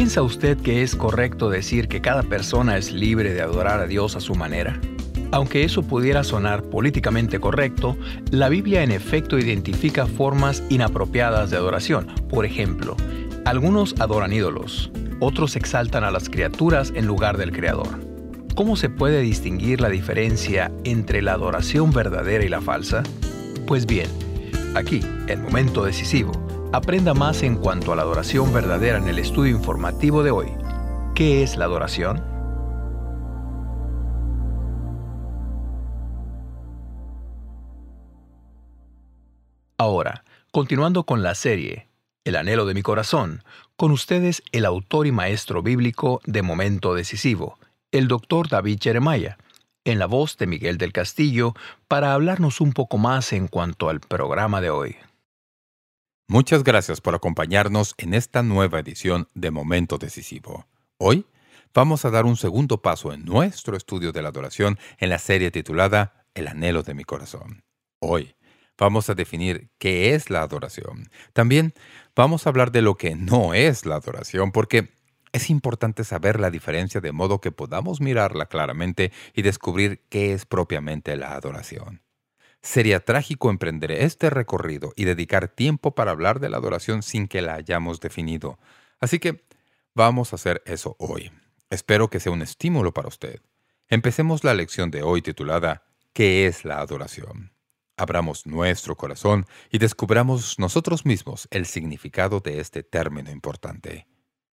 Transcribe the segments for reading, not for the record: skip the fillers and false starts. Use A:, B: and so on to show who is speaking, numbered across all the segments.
A: ¿Piensa usted que es correcto decir que cada persona es libre de adorar a Dios a su manera? Aunque eso pudiera sonar políticamente correcto, la Biblia en efecto identifica formas inapropiadas de adoración. Por ejemplo, algunos adoran ídolos, otros exaltan a las criaturas en lugar del Creador. ¿Cómo se puede distinguir la diferencia entre la adoración verdadera y la falsa? Pues bien, aquí, el momento decisivo, aprenda más en cuanto a la adoración verdadera en el estudio informativo de hoy. ¿Qué es la adoración? Ahora, continuando con la serie El anhelo de mi corazón, con ustedes el autor y maestro bíblico de Momento Decisivo, el Dr. David Jeremiah, en la voz de Miguel del Castillo, para hablarnos un poco más en cuanto al programa de hoy.
B: Muchas gracias por acompañarnos en esta nueva edición de Momento Decisivo. Hoy vamos a dar un segundo paso en nuestro estudio de la adoración en la serie titulada El anhelo de mi corazón. Hoy vamos a definir qué es la adoración. También vamos a hablar de lo que no es la adoración, porque es importante saber la diferencia de modo que podamos mirarla claramente y descubrir qué es propiamente la adoración. Sería trágico emprender este recorrido y dedicar tiempo para hablar de la adoración sin que la hayamos definido. Así que vamos a hacer eso hoy. Espero que sea un estímulo para usted. Empecemos la lección de hoy titulada ¿Qué es la adoración? Abramos nuestro corazón y descubramos nosotros mismos el significado de este término importante.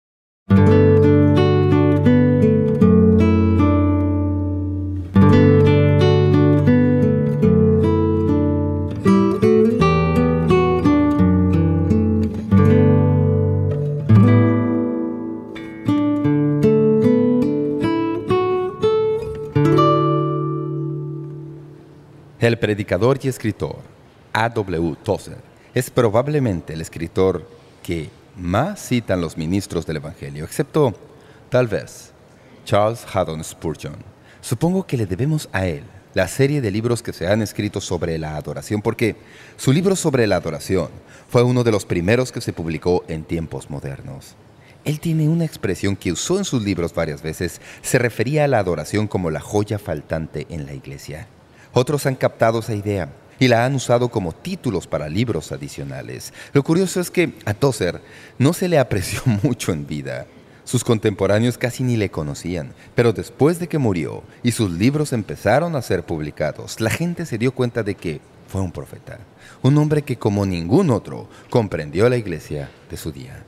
C: El predicador y escritor A.W. Tozer es probablemente el escritor que más citan los ministros del Evangelio, excepto, tal vez, Charles Haddon Spurgeon. Supongo que le debemos a él la serie de libros que se han escrito sobre la adoración, porque su libro sobre la adoración fue uno de los primeros que se publicó en tiempos modernos. Él tiene una expresión que usó en sus libros varias veces. Se refería a la adoración como la joya faltante en la iglesia. Otros han captado esa idea y la han usado como títulos para libros adicionales. Lo curioso es que a Tozer no se le apreció mucho en vida. Sus contemporáneos casi ni le conocían, pero después de que murió y sus libros empezaron a ser publicados, la gente se dio cuenta de que fue un profeta, un hombre que como ningún otro comprendió la iglesia de su día.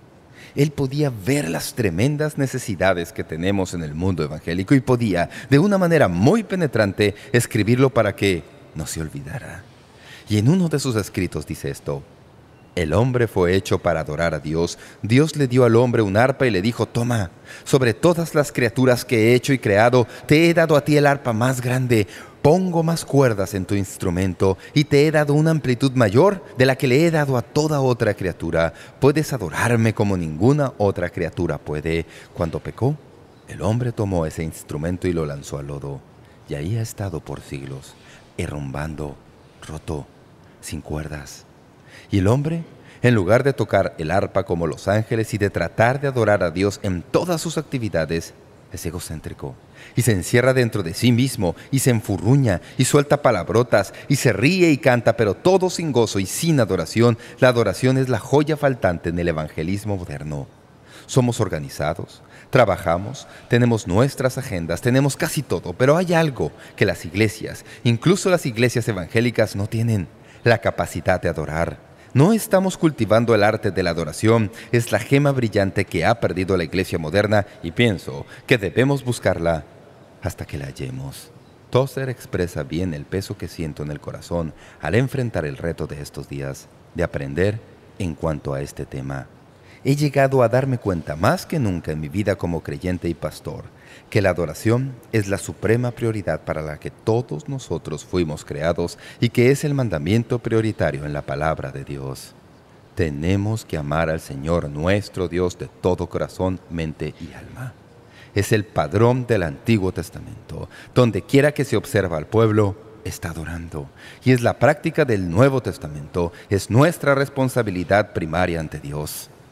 C: Él podía ver las tremendas necesidades que tenemos en el mundo evangélico y podía, de una manera muy penetrante, escribirlo para que no se olvidara. Y en uno de sus escritos dice esto: el hombre fue hecho para adorar a Dios. Dios le dio al hombre un arpa y le dijo: toma, sobre todas las criaturas que he hecho y creado, te he dado a ti el arpa más grande. Pongo más cuerdas en tu instrumento y te he dado una amplitud mayor de la que le he dado a toda otra criatura. Puedes adorarme como ninguna otra criatura puede. Cuando pecó, el hombre tomó ese instrumento y lo lanzó al lodo. Y ahí ha estado por siglos, herrumbando, roto, sin cuerdas. Y el hombre, en lugar de tocar el arpa como los ángeles y de tratar de adorar a Dios en todas sus actividades, es egocéntrico y se encierra dentro de sí mismo y se enfurruña y suelta palabrotas y se ríe y canta, pero todo sin gozo y sin adoración. La adoración es la joya faltante en el evangelismo moderno. Somos organizados, trabajamos, tenemos nuestras agendas, tenemos casi todo, pero hay algo que las iglesias, incluso las iglesias evangélicas, no tienen: la capacidad de adorar. No estamos cultivando el arte de la adoración. Es la gema brillante que ha perdido la iglesia moderna y pienso que debemos buscarla hasta que la hallemos. Tozer expresa bien el peso que siento en el corazón al enfrentar el reto de estos días de aprender en cuanto a este tema. He llegado a darme cuenta más que nunca en mi vida como creyente y pastor que la adoración es la suprema prioridad para la que todos nosotros fuimos creados y que es el mandamiento prioritario en la palabra de Dios. Tenemos que amar al Señor nuestro Dios de todo corazón, mente y alma. Es el padrón del Antiguo Testamento. Donde quiera que se observa al pueblo, está adorando. Y es la práctica del Nuevo Testamento. Es nuestra responsabilidad primaria ante Dios.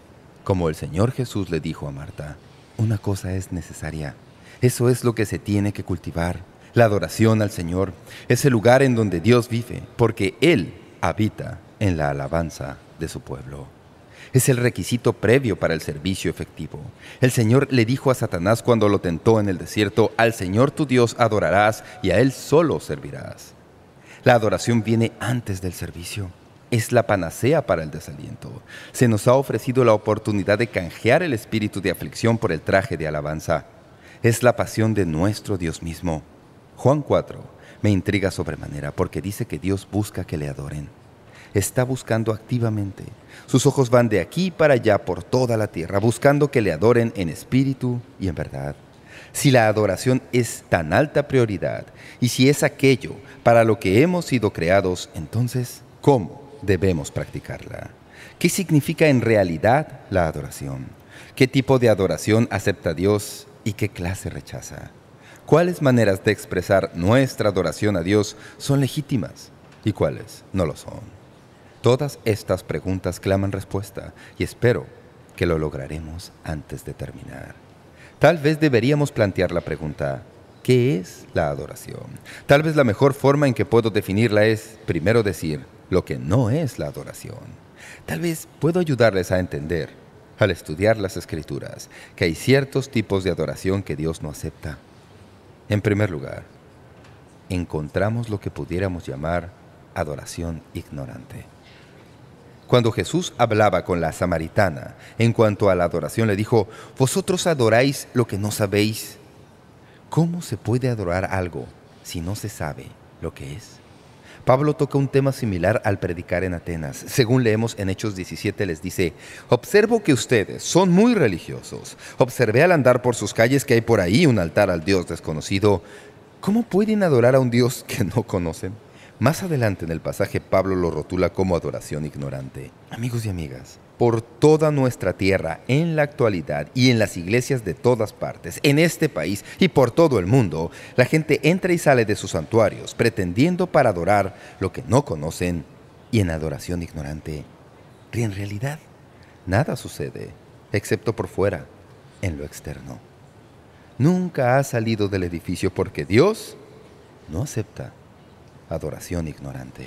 C: Como el Señor Jesús le dijo a Marta, una cosa es necesaria. Eso es lo que se tiene que cultivar. La adoración al Señor es el lugar en donde Dios vive, porque Él habita en la alabanza de su pueblo. Es el requisito previo para el servicio efectivo. El Señor le dijo a Satanás cuando lo tentó en el desierto, al Señor tu Dios adorarás y a Él solo servirás. La adoración viene antes del servicio. Es la panacea para el desaliento. Se nos ha ofrecido la oportunidad de canjear el espíritu de aflicción por el traje de alabanza. Es la pasión de nuestro Dios mismo. Juan 4 me intriga sobremanera porque dice que Dios busca que le adoren. Está buscando activamente. Sus ojos van de aquí para allá por toda la tierra, buscando que le adoren en espíritu y en verdad. Si la adoración es tan alta prioridad, y si es aquello para lo que hemos sido creados, entonces, ¿cómo debemos practicarla? ¿Qué significa en realidad la adoración? ¿Qué tipo de adoración acepta Dios y qué clase rechaza? ¿Cuáles maneras de expresar nuestra adoración a Dios son legítimas y cuáles no lo son? Todas estas preguntas claman respuesta y espero que lo lograremos antes de terminar. Tal vez deberíamos plantear la pregunta, ¿qué es la adoración? Tal vez la mejor forma en que puedo definirla es primero decir lo que no es la adoración. Tal vez puedo ayudarles a entender, al estudiar las Escrituras, que hay ciertos tipos de adoración que Dios no acepta. En primer lugar, encontramos lo que pudiéramos llamar adoración ignorante. Cuando Jesús hablaba con la samaritana en cuanto a la adoración, le dijo, «Vosotros adoráis lo que no sabéis». ¿Cómo se puede adorar algo si no se sabe lo que es? Pablo toca un tema similar al predicar en Atenas. Según leemos en Hechos 17, les dice, «Observo que ustedes son muy religiosos. Observé al andar por sus calles que hay por ahí un altar al Dios desconocido. ¿Cómo pueden adorar a un Dios que no conocen?». Más adelante en el pasaje, Pablo lo rotula como adoración ignorante. Amigos y amigas, por toda nuestra tierra, en la actualidad y en las iglesias de todas partes, en este país y por todo el mundo, la gente entra y sale de sus santuarios, pretendiendo para adorar lo que no conocen y en adoración ignorante. Y en realidad, nada sucede, excepto por fuera, en lo externo. Nunca ha salido del edificio porque Dios no acepta adoración ignorante.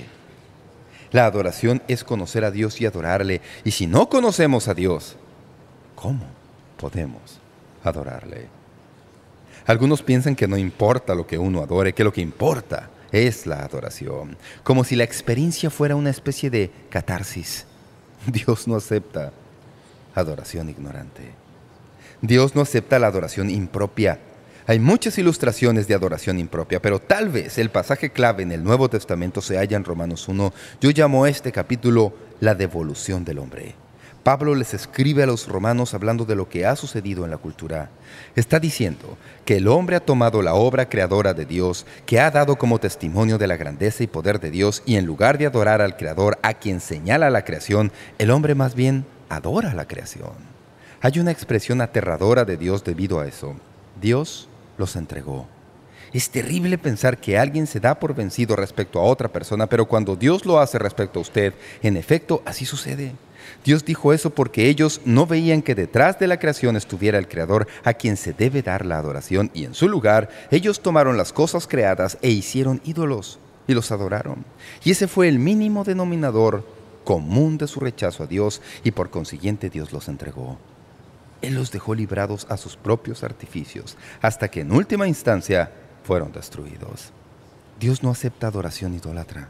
C: La adoración es conocer a Dios y adorarle. Y si no conocemos a Dios, ¿cómo podemos adorarle? Algunos piensan que no importa lo que uno adore, que lo que importa es la adoración. Como si la experiencia fuera una especie de catarsis. Dios no acepta adoración ignorante. Dios no acepta la adoración impropia. Hay muchas ilustraciones de adoración impropia, pero tal vez el pasaje clave en el Nuevo Testamento se halla en Romanos 1. Yo llamo a este capítulo la devolución del hombre. Pablo les escribe a los romanos hablando de lo que ha sucedido en la cultura. Está diciendo que el hombre ha tomado la obra creadora de Dios, que ha dado como testimonio de la grandeza y poder de Dios, y en lugar de adorar al Creador, a quien señala la creación, el hombre más bien adora la creación. Hay una expresión aterradora de Dios debido a eso. Dios los entregó. Es terrible pensar que alguien se da por vencido respecto a otra persona, pero cuando Dios lo hace respecto a usted, en efecto, así sucede. Dios dijo eso porque ellos no veían que detrás de la creación estuviera el Creador, a quien se debe dar la adoración, y en su lugar, ellos tomaron las cosas creadas e hicieron ídolos, y los adoraron. Y ese fue el mínimo denominador común de su rechazo a Dios, y por consiguiente Dios los entregó. Él los dejó librados a sus propios artificios, hasta que en última instancia fueron destruidos. Dios no acepta adoración idólatra.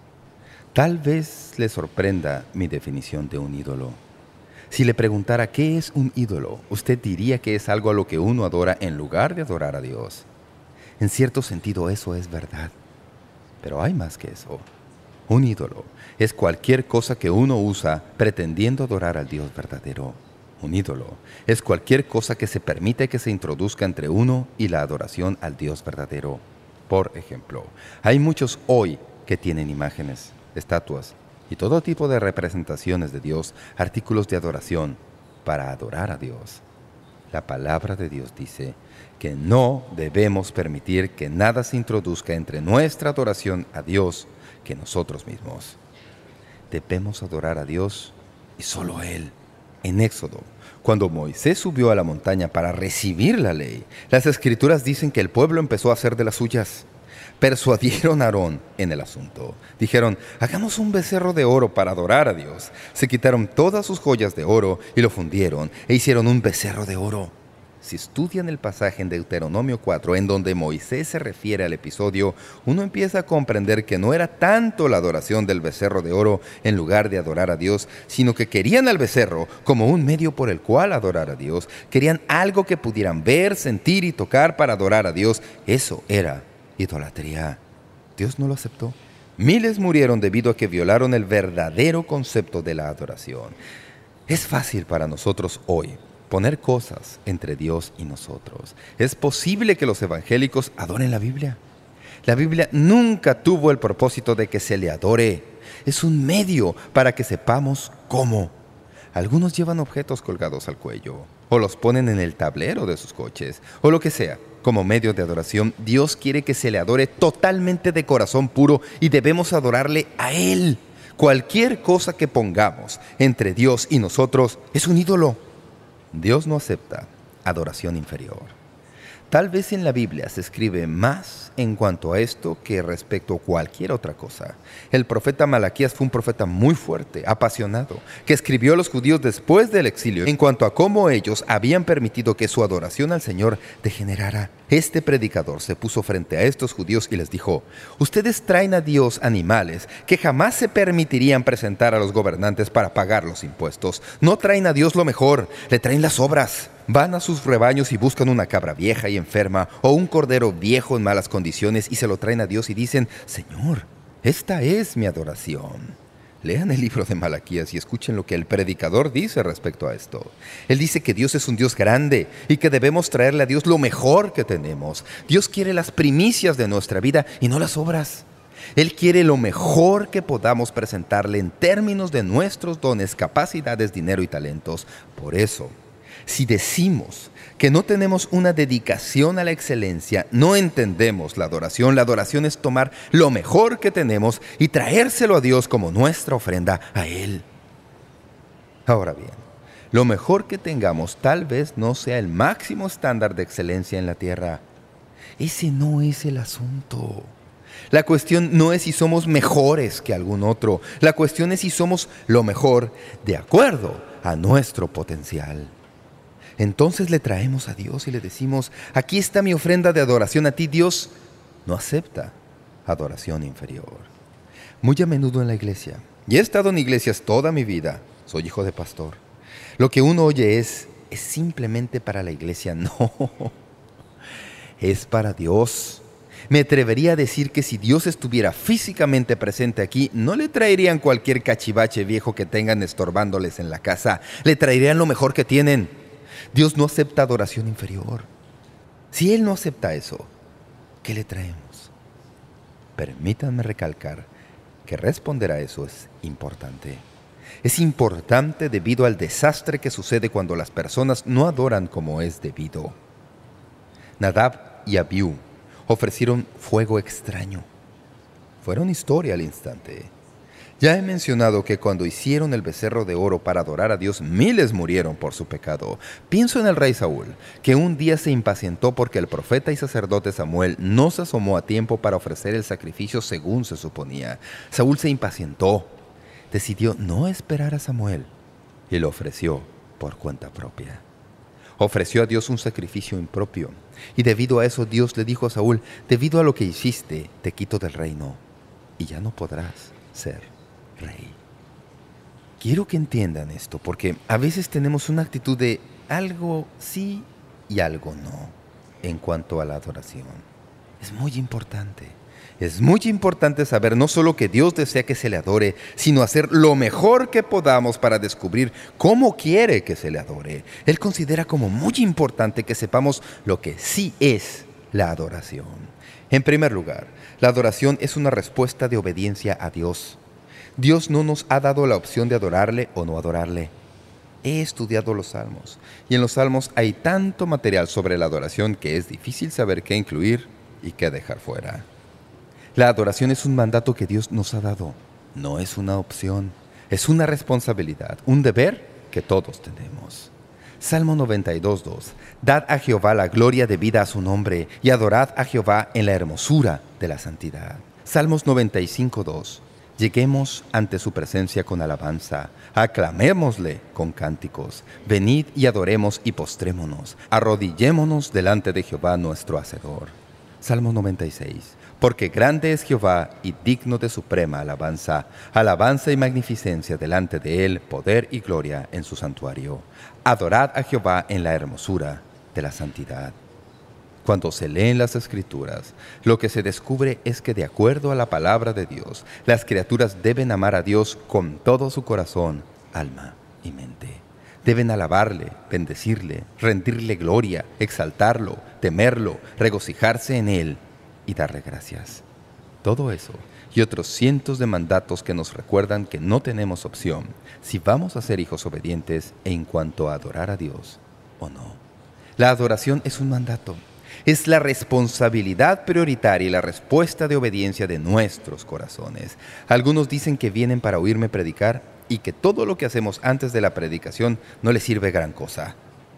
C: Tal vez le sorprenda mi definición de un ídolo. Si le preguntara qué es un ídolo, usted diría que es algo a lo que uno adora en lugar de adorar a Dios. En cierto sentido eso es verdad. Pero hay más que eso. Un ídolo es cualquier cosa que uno usa pretendiendo adorar al Dios verdadero. Un ídolo es cualquier cosa que se permite que se introduzca entre uno y la adoración al Dios verdadero. Por ejemplo, hay muchos hoy que tienen imágenes, estatuas y todo tipo de representaciones de Dios, artículos de adoración, para adorar a Dios. La palabra de Dios dice que no debemos permitir que nada se introduzca entre nuestra adoración a Dios que nosotros mismos. Debemos adorar a Dios y solo a Él. En Éxodo, cuando Moisés subió a la montaña para recibir la ley, las Escrituras dicen que el pueblo empezó a hacer de las suyas. Persuadieron a Aarón en el asunto. Dijeron, hagamos un becerro de oro para adorar a Dios. Se quitaron todas sus joyas de oro y lo fundieron e hicieron un becerro de oro. Si estudian el pasaje en Deuteronomio 4, en donde Moisés se refiere al episodio, uno empieza a comprender que no era tanto la adoración del becerro de oro en lugar de adorar a Dios, sino que querían al becerro como un medio por el cual adorar a Dios. Querían algo que pudieran ver, sentir y tocar para adorar a Dios. Eso era idolatría. Dios no lo aceptó. Miles murieron debido a que violaron el verdadero concepto de la adoración. Es fácil para nosotros hoy poner cosas entre Dios y nosotros. Es posible que los evangélicos adoren la Biblia. La Biblia nunca tuvo el propósito de que se le adore. Es un medio para que sepamos cómo. Algunos llevan objetos colgados al cuello, o los ponen en el tablero de sus coches, o lo que sea. Como medio de adoración, Dios quiere que se le adore totalmente de corazón puro y debemos adorarle a Él. Cualquier cosa que pongamos entre Dios y nosotros es un ídolo. Dios no acepta adoración inferior. Tal vez en la Biblia se escribe más en cuanto a esto que respecto a cualquier otra cosa. El profeta Malaquías fue un profeta muy fuerte, apasionado, que escribió a los judíos después del exilio en cuanto a cómo ellos habían permitido que su adoración al Señor degenerara. Este predicador se puso frente a estos judíos y les dijo, ustedes traen a Dios animales que jamás se permitirían presentar a los gobernantes para pagar los impuestos. No traen a Dios lo mejor, le traen las obras. Van a sus rebaños y buscan una cabra vieja y enferma o un cordero viejo en malas condiciones y se lo traen a Dios y dicen, Señor, esta es mi adoración. Lean el libro de Malaquías y escuchen lo que el predicador dice respecto a esto. Él dice que Dios es un Dios grande y que debemos traerle a Dios lo mejor que tenemos. Dios quiere las primicias de nuestra vida y no las obras. Él quiere lo mejor que podamos presentarle en términos de nuestros dones, capacidades, dinero y talentos. Por eso, si decimos que no tenemos una dedicación a la excelencia, no entendemos la adoración. La adoración es tomar lo mejor que tenemos y traérselo a Dios como nuestra ofrenda a Él. Ahora bien, lo mejor que tengamos tal vez no sea el máximo estándar de excelencia en la tierra. Ese no es el asunto. La cuestión no es si somos mejores que algún otro. La cuestión es si somos lo mejor de acuerdo a nuestro potencial. Entonces le traemos a Dios y le decimos, aquí está mi ofrenda de adoración a ti. Dios no acepta adoración inferior. Muy a menudo en la iglesia, y he estado en iglesias toda mi vida, soy hijo de pastor, lo que uno oye es simplemente para la iglesia. No, es para Dios. Me atrevería a decir que si Dios estuviera físicamente presente aquí, no le traerían cualquier cachivache viejo que tengan estorbándoles en la casa. Le traerían lo mejor que tienen. Dios no acepta adoración inferior. Si Él no acepta eso, ¿qué le traemos? Permítanme recalcar que responder a eso es importante. Es importante debido al desastre que sucede cuando las personas no adoran como es debido. Nadab y Abiú ofrecieron fuego extraño. Fueron historia al instante. Ya he mencionado que cuando hicieron el becerro de oro para adorar a Dios, miles murieron por su pecado. Pienso en el rey Saúl, que un día se impacientó porque el profeta y sacerdote Samuel no se asomó a tiempo para ofrecer el sacrificio según se suponía. Saúl se impacientó, decidió no esperar a Samuel y lo ofreció por cuenta propia. Ofreció a Dios un sacrificio impropio y debido a eso Dios le dijo a Saúl, debido a lo que hiciste, te quito del reino y ya no podrás ser rey. Quiero que entiendan esto, porque a veces tenemos una actitud de algo sí y algo no en cuanto a la adoración. Es muy importante. Es muy importante saber no solo que Dios desea que se le adore, sino hacer lo mejor que podamos para descubrir cómo quiere que se le adore. Él considera como muy importante que sepamos lo que sí es la adoración. En primer lugar, la adoración es una respuesta de obediencia a Dios. Dios no nos ha dado la opción de adorarle o no adorarle. He estudiado los Salmos, y en los Salmos hay tanto material sobre la adoración que es difícil saber qué incluir y qué dejar fuera. La adoración es un mandato que Dios nos ha dado. No es una opción, es una responsabilidad, un deber que todos tenemos. Salmo 92:2. Dad a Jehová la gloria debida a su nombre, y adorad a Jehová en la hermosura de la santidad. Salmos 95:2. Lleguemos ante su presencia con alabanza, aclamémosle con cánticos. Venid y adoremos y postrémonos, arrodillémonos delante de Jehová nuestro Hacedor. Salmo 96. Porque grande es Jehová y digno de suprema alabanza, alabanza y magnificencia delante de él, poder y gloria en su santuario. Adorad a Jehová en la hermosura de la santidad. Cuando se leen las Escrituras, lo que se descubre es que de acuerdo a la palabra de Dios, las criaturas deben amar a Dios con todo su corazón, alma y mente. Deben alabarle, bendecirle, rendirle gloria, exaltarlo, temerlo, regocijarse en él y darle gracias. Todo eso y otros cientos de mandatos que nos recuerdan que no tenemos opción si vamos a ser hijos obedientes en cuanto a adorar a Dios o no. La adoración es un mandato. Es la responsabilidad prioritaria y la respuesta de obediencia de nuestros corazones. Algunos dicen que vienen para oírme predicar y que todo lo que hacemos antes de la predicación no les sirve gran cosa.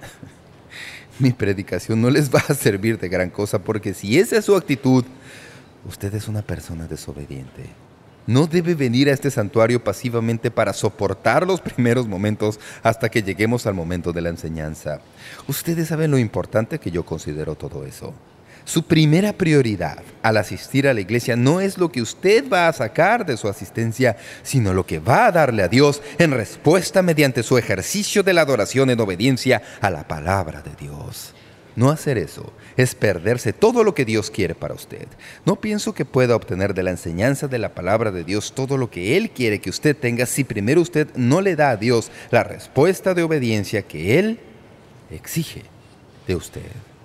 C: Mi predicación no les va a servir de gran cosa, porque si esa es su actitud, usted es una persona desobediente. No debe venir a este santuario pasivamente para soportar los primeros momentos hasta que lleguemos al momento de la enseñanza. Ustedes saben lo importante que yo considero todo eso. Su primera prioridad al asistir a la iglesia no es lo que usted va a sacar de su asistencia, sino lo que va a darle a Dios en respuesta mediante su ejercicio de la adoración en obediencia a la palabra de Dios. No hacer eso es perderse todo lo que Dios quiere para usted. No pienso que pueda obtener de la enseñanza de la palabra de Dios todo lo que Él quiere que usted tenga si primero usted no le da a Dios la respuesta de obediencia que Él exige de usted.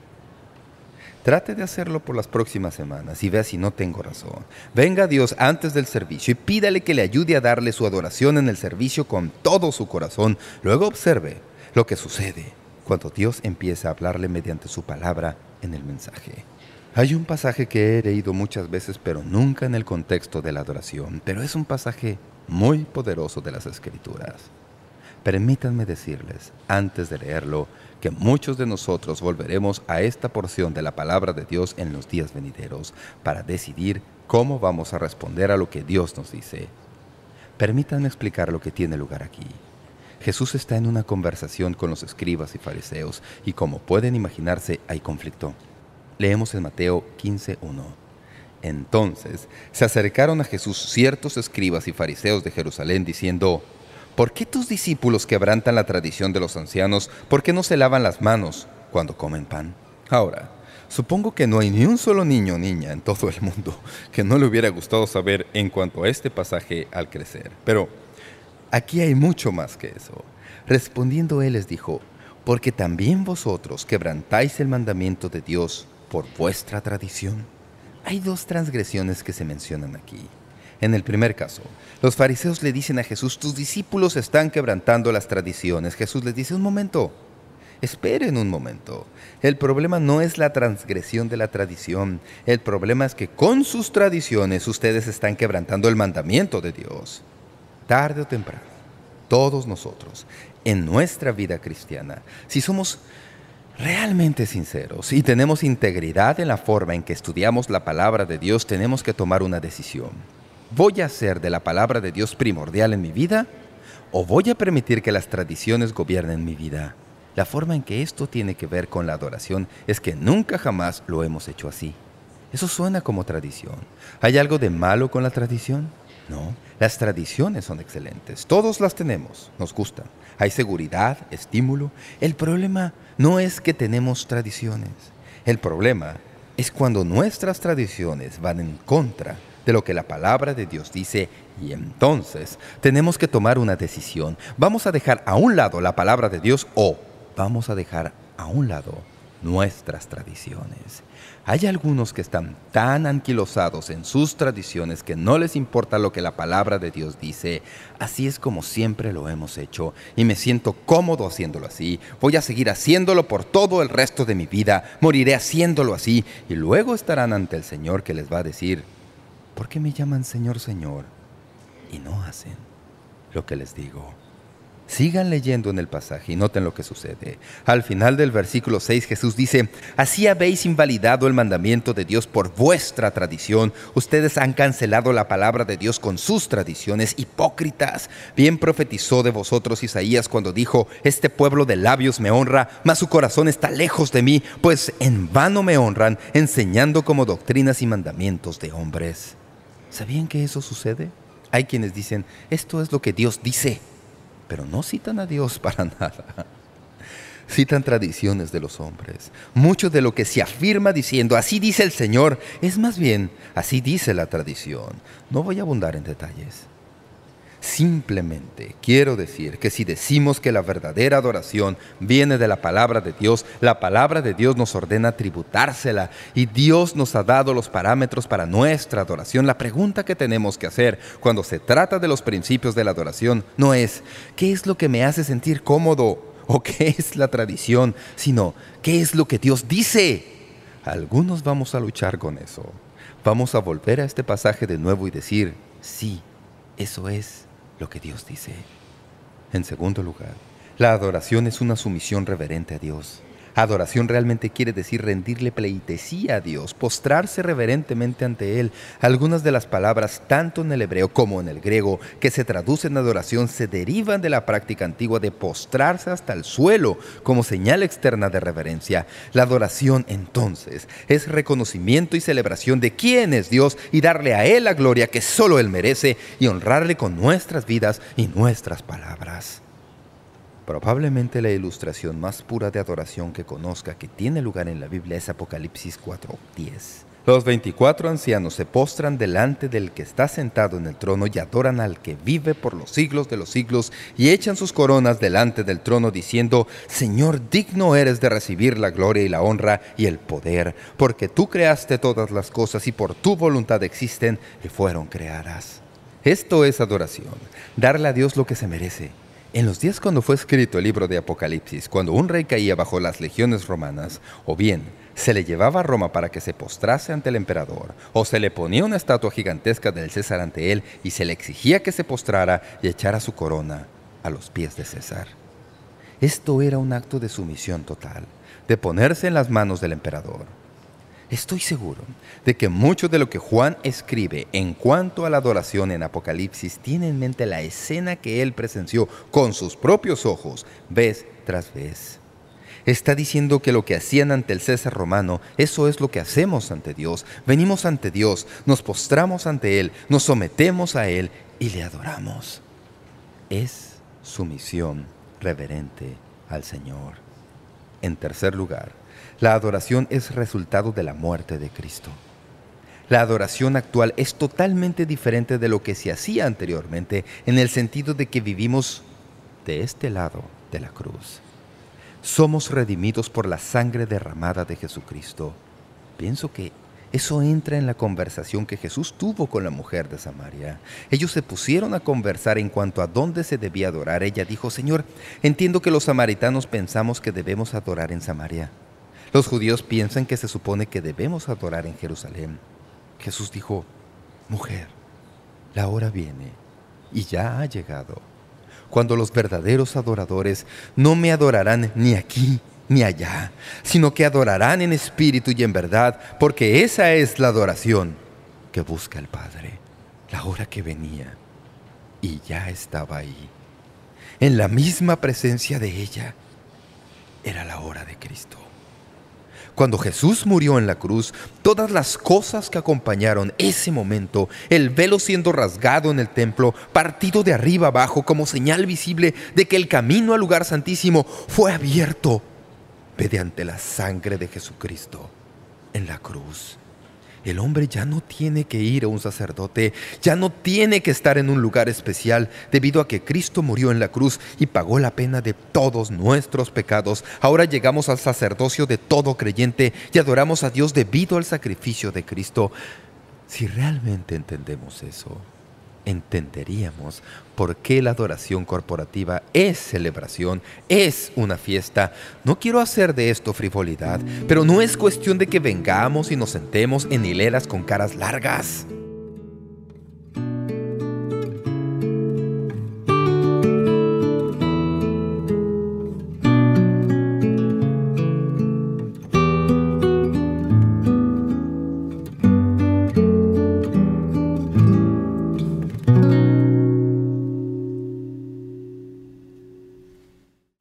C: Trate de hacerlo por las próximas semanas y vea si no tengo razón. Venga a Dios antes del servicio y pídale que le ayude a darle su adoración en el servicio con todo su corazón. Luego observe lo que sucede cuando Dios empieza a hablarle mediante su palabra en el mensaje. Hay un pasaje que he leído muchas veces, pero nunca en el contexto de la adoración. Pero es un pasaje muy poderoso de las Escrituras. Permítanme decirles, antes de leerlo, que muchos de nosotros volveremos a esta porción de la palabra de Dios en los días venideros para decidir cómo vamos a responder a lo que Dios nos dice. Permítanme explicar lo que tiene lugar aquí. Jesús está en una conversación con los escribas y fariseos y, como pueden imaginarse, hay conflicto. Leemos en Mateo 15:1. Entonces se acercaron a Jesús ciertos escribas y fariseos de Jerusalén diciendo: ¿Por qué tus discípulos quebrantan la tradición de los ancianos? ¿Por qué no se lavan las manos cuando comen pan? Ahora, supongo que no hay ni un solo niño o niña en todo el mundo que no le hubiera gustado saber en cuanto a este pasaje al crecer. Pero aquí hay mucho más que eso. Respondiendo él les dijo: porque también vosotros quebrantáis el mandamiento de Dios por vuestra tradición. Hay dos transgresiones que se mencionan aquí. En el primer caso, los fariseos le dicen a Jesús: tus discípulos están quebrantando las tradiciones. Jesús les dice: un momento, esperen un momento. El problema no es la transgresión de la tradición. El problema es que con sus tradiciones ustedes están quebrantando el mandamiento de Dios. Tarde o temprano, todos nosotros, en nuestra vida cristiana, si somos realmente sinceros y tenemos integridad en la forma en que estudiamos la palabra de Dios, tenemos que tomar una decisión. ¿Voy a hacer de la palabra de Dios primordial en mi vida? ¿O voy a permitir que las tradiciones gobiernen mi vida? La forma en que esto tiene que ver con la adoración es que nunca jamás lo hemos hecho así. Eso suena como tradición. ¿Hay algo de malo con la tradición? No. Las tradiciones son excelentes. Todos las tenemos. Nos gustan. Hay seguridad, estímulo. El problema no es que tenemos tradiciones. El problema es cuando nuestras tradiciones van en contra de lo que la palabra de Dios dice, y entonces tenemos que tomar una decisión. ¿Vamos a dejar a un lado la palabra de Dios o vamos a dejar a un lado nuestras tradiciones? Hay algunos que están tan anquilosados en sus tradiciones que no les importa lo que la palabra de Dios dice. Así es como siempre lo hemos hecho y me siento cómodo haciéndolo así. Voy a seguir haciéndolo por todo el resto de mi vida. Moriré haciéndolo así y luego estarán ante el Señor, que les va a decir: ¿por qué me llaman Señor, Señor y no hacen lo que les digo? Sigan leyendo en el pasaje y noten lo que sucede. Al final del versículo 6, Jesús dice: «Así habéis invalidado el mandamiento de Dios por vuestra tradición. Ustedes han cancelado la palabra de Dios con sus tradiciones, hipócritas. Bien profetizó de vosotros Isaías cuando dijo: Este pueblo de labios me honra, mas su corazón está lejos de mí, pues en vano me honran, enseñando como doctrinas y mandamientos de hombres». ¿Sabían que eso sucede? Hay quienes dicen: «Esto es lo que Dios dice», pero no citan a Dios para nada. Citan tradiciones de los hombres. Mucho de lo que se afirma diciendo «así dice el Señor» es más bien «así dice la tradición». No voy a abundar en detalles. Simplemente quiero decir que si decimos que la verdadera adoración viene de la palabra de Dios, la palabra de Dios nos ordena tributársela y Dios nos ha dado los parámetros para nuestra adoración. La pregunta que tenemos que hacer cuando se trata de los principios de la adoración no es «¿qué es lo que me hace sentir cómodo?» o «¿qué es la tradición?», sino «¿qué es lo que Dios dice?». Algunos vamos a luchar con eso. Vamos a volver a este pasaje de nuevo y decir «sí, eso es lo que Dios dice». En segundo lugar, la adoración es una sumisión reverente a Dios. Adoración realmente quiere decir rendirle pleitesía a Dios, postrarse reverentemente ante Él. Algunas de las palabras, tanto en el hebreo como en el griego, que se traducen adoración, se derivan de la práctica antigua de postrarse hasta el suelo como señal externa de reverencia. La adoración, entonces, es reconocimiento y celebración de quién es Dios y darle a Él la gloria que solo Él merece y honrarle con nuestras vidas y nuestras palabras. Probablemente la ilustración más pura de adoración que conozca que tiene lugar en la Biblia es Apocalipsis 4:10. Los 24 ancianos se postran delante del que está sentado en el trono y adoran al que vive por los siglos de los siglos y echan sus coronas delante del trono diciendo: «Señor, digno eres de recibir la gloria y la honra y el poder, porque tú creaste todas las cosas y por tu voluntad existen y fueron creadas». Esto es adoración, darle a Dios lo que se merece. En los días cuando fue escrito el libro de Apocalipsis, cuando un rey caía bajo las legiones romanas, o bien se le llevaba a Roma para que se postrase ante el emperador, o se le ponía una estatua gigantesca del César ante él y se le exigía que se postrara y echara su corona a los pies de César. Esto era un acto de sumisión total, de ponerse en las manos del emperador. Estoy seguro de que mucho de lo que Juan escribe en cuanto a la adoración en Apocalipsis tiene en mente la escena que él presenció con sus propios ojos, vez tras vez. Está diciendo que lo que hacían ante el César romano, eso es lo que hacemos ante Dios. Venimos ante Dios, nos postramos ante Él, nos sometemos a Él y le adoramos. Es sumisión reverente al Señor. En tercer lugar, la adoración es resultado de la muerte de Cristo. La adoración actual es totalmente diferente de lo que se hacía anteriormente en el sentido de que vivimos de este lado de la cruz. Somos redimidos por la sangre derramada de Jesucristo. Pienso que eso entra en la conversación que Jesús tuvo con la mujer de Samaria. Ellos se pusieron a conversar en cuanto a dónde se debía adorar. Ella dijo: «Señor, entiendo que los samaritanos pensamos que debemos adorar en Samaria. Los judíos piensan que se supone que debemos adorar en Jerusalén». Jesús dijo: «Mujer, la hora viene y ya ha llegado, cuando los verdaderos adoradores no me adorarán ni aquí ni allá, sino que adorarán en espíritu y en verdad, porque esa es la adoración que busca el Padre». La hora que venía y ya estaba ahí, en la misma presencia de ella, era la hora de Cristo. Cuando Jesús murió en la cruz, todas las cosas que acompañaron ese momento, el velo siendo rasgado en el templo, partido de arriba abajo como señal visible de que el camino al lugar santísimo fue abierto mediante la sangre de Jesucristo en la cruz. El hombre ya no tiene que ir a un sacerdote, ya no tiene que estar en un lugar especial, debido a que Cristo murió en la cruz y pagó la pena de todos nuestros pecados. Ahora llegamos al sacerdocio de todo creyente y adoramos a Dios debido al sacrificio de Cristo. Si realmente entendemos eso, entenderíamos por qué la adoración corporativa es celebración, es una fiesta. No quiero hacer de esto frivolidad, pero no es cuestión de que vengamos y nos sentemos en hileras con caras largas.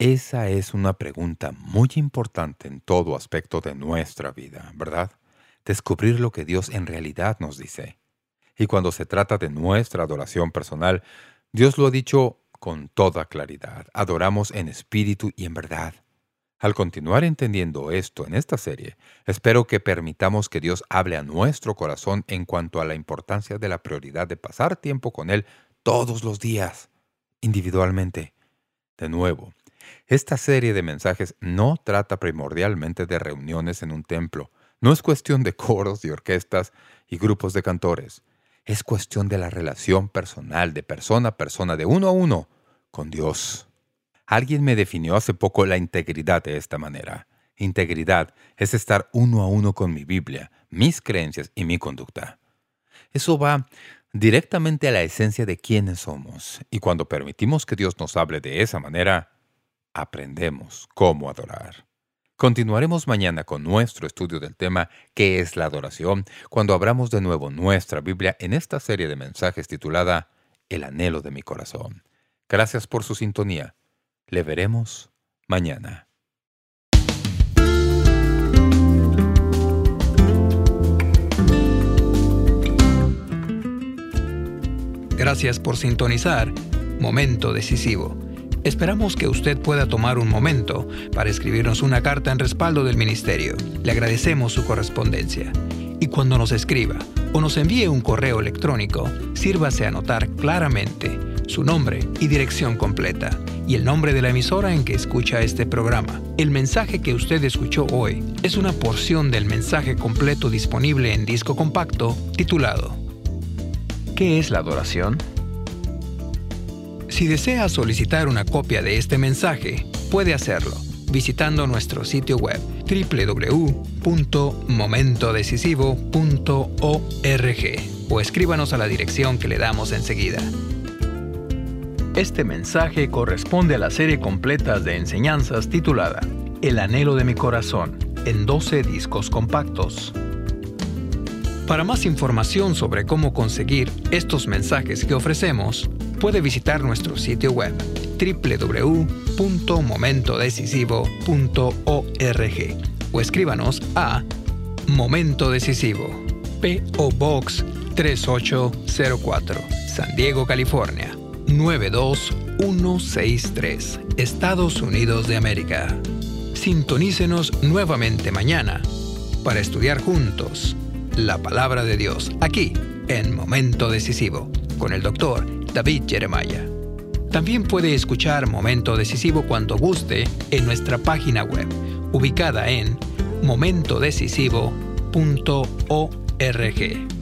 B: Esa es una pregunta muy importante en todo aspecto de nuestra vida, ¿verdad? Descubrir lo que Dios en realidad nos dice. Y cuando se trata de nuestra adoración personal, Dios lo ha dicho con toda claridad. Adoramos en espíritu y en verdad. Al continuar entendiendo esto en esta serie, espero que permitamos que Dios hable a nuestro corazón en cuanto a la importancia de la prioridad de pasar tiempo con Él todos los días, individualmente. De nuevo, esta serie de mensajes no trata primordialmente de reuniones en un templo. No es cuestión de coros y orquestas y grupos de cantores. Es cuestión de la relación personal, de persona a persona, de uno a uno, con Dios. Alguien me definió hace poco la integridad de esta manera. Integridad es estar uno a uno con mi Biblia, mis creencias y mi conducta. Eso va directamente a la esencia de quiénes somos. Y cuando permitimos que Dios nos hable de esa manera, aprendemos cómo adorar. Continuaremos mañana con nuestro estudio del tema ¿Qué es la adoración?, cuando abramos de nuevo nuestra Biblia en esta serie de mensajes titulada El anhelo de mi corazón. Gracias por su sintonía. Le veremos mañana.
A: Gracias por sintonizar Momento Decisivo. Esperamos que usted pueda tomar un momento para escribirnos una carta en respaldo del ministerio. Le agradecemos su correspondencia. Y cuando nos escriba o nos envíe un correo electrónico, sírvase a anotar claramente su nombre y dirección completa y el nombre de la emisora en que escucha este programa. El mensaje que usted escuchó hoy es una porción del mensaje completo disponible en disco compacto titulado ¿Qué es la adoración? Si desea solicitar una copia de este mensaje, puede hacerlo visitando nuestro sitio web www.momentodecisivo.org o escríbanos a la dirección que le damos enseguida. Este mensaje corresponde a la serie completa de enseñanzas titulada El anhelo de mi corazón, en 12 discos compactos. Para más información sobre cómo conseguir estos mensajes que ofrecemos, puede visitar nuestro sitio web www.momentodecisivo.org o escríbanos a Momento Decisivo, P.O. Box 3804, San Diego, California 92163, Estados Unidos de América. Sintonícenos nuevamente mañana para estudiar juntos la Palabra de Dios aquí en Momento Decisivo con el Dr. David Jeremiah. También puede escuchar Momento Decisivo cuando guste en nuestra página web, ubicada en momentodecisivo.org.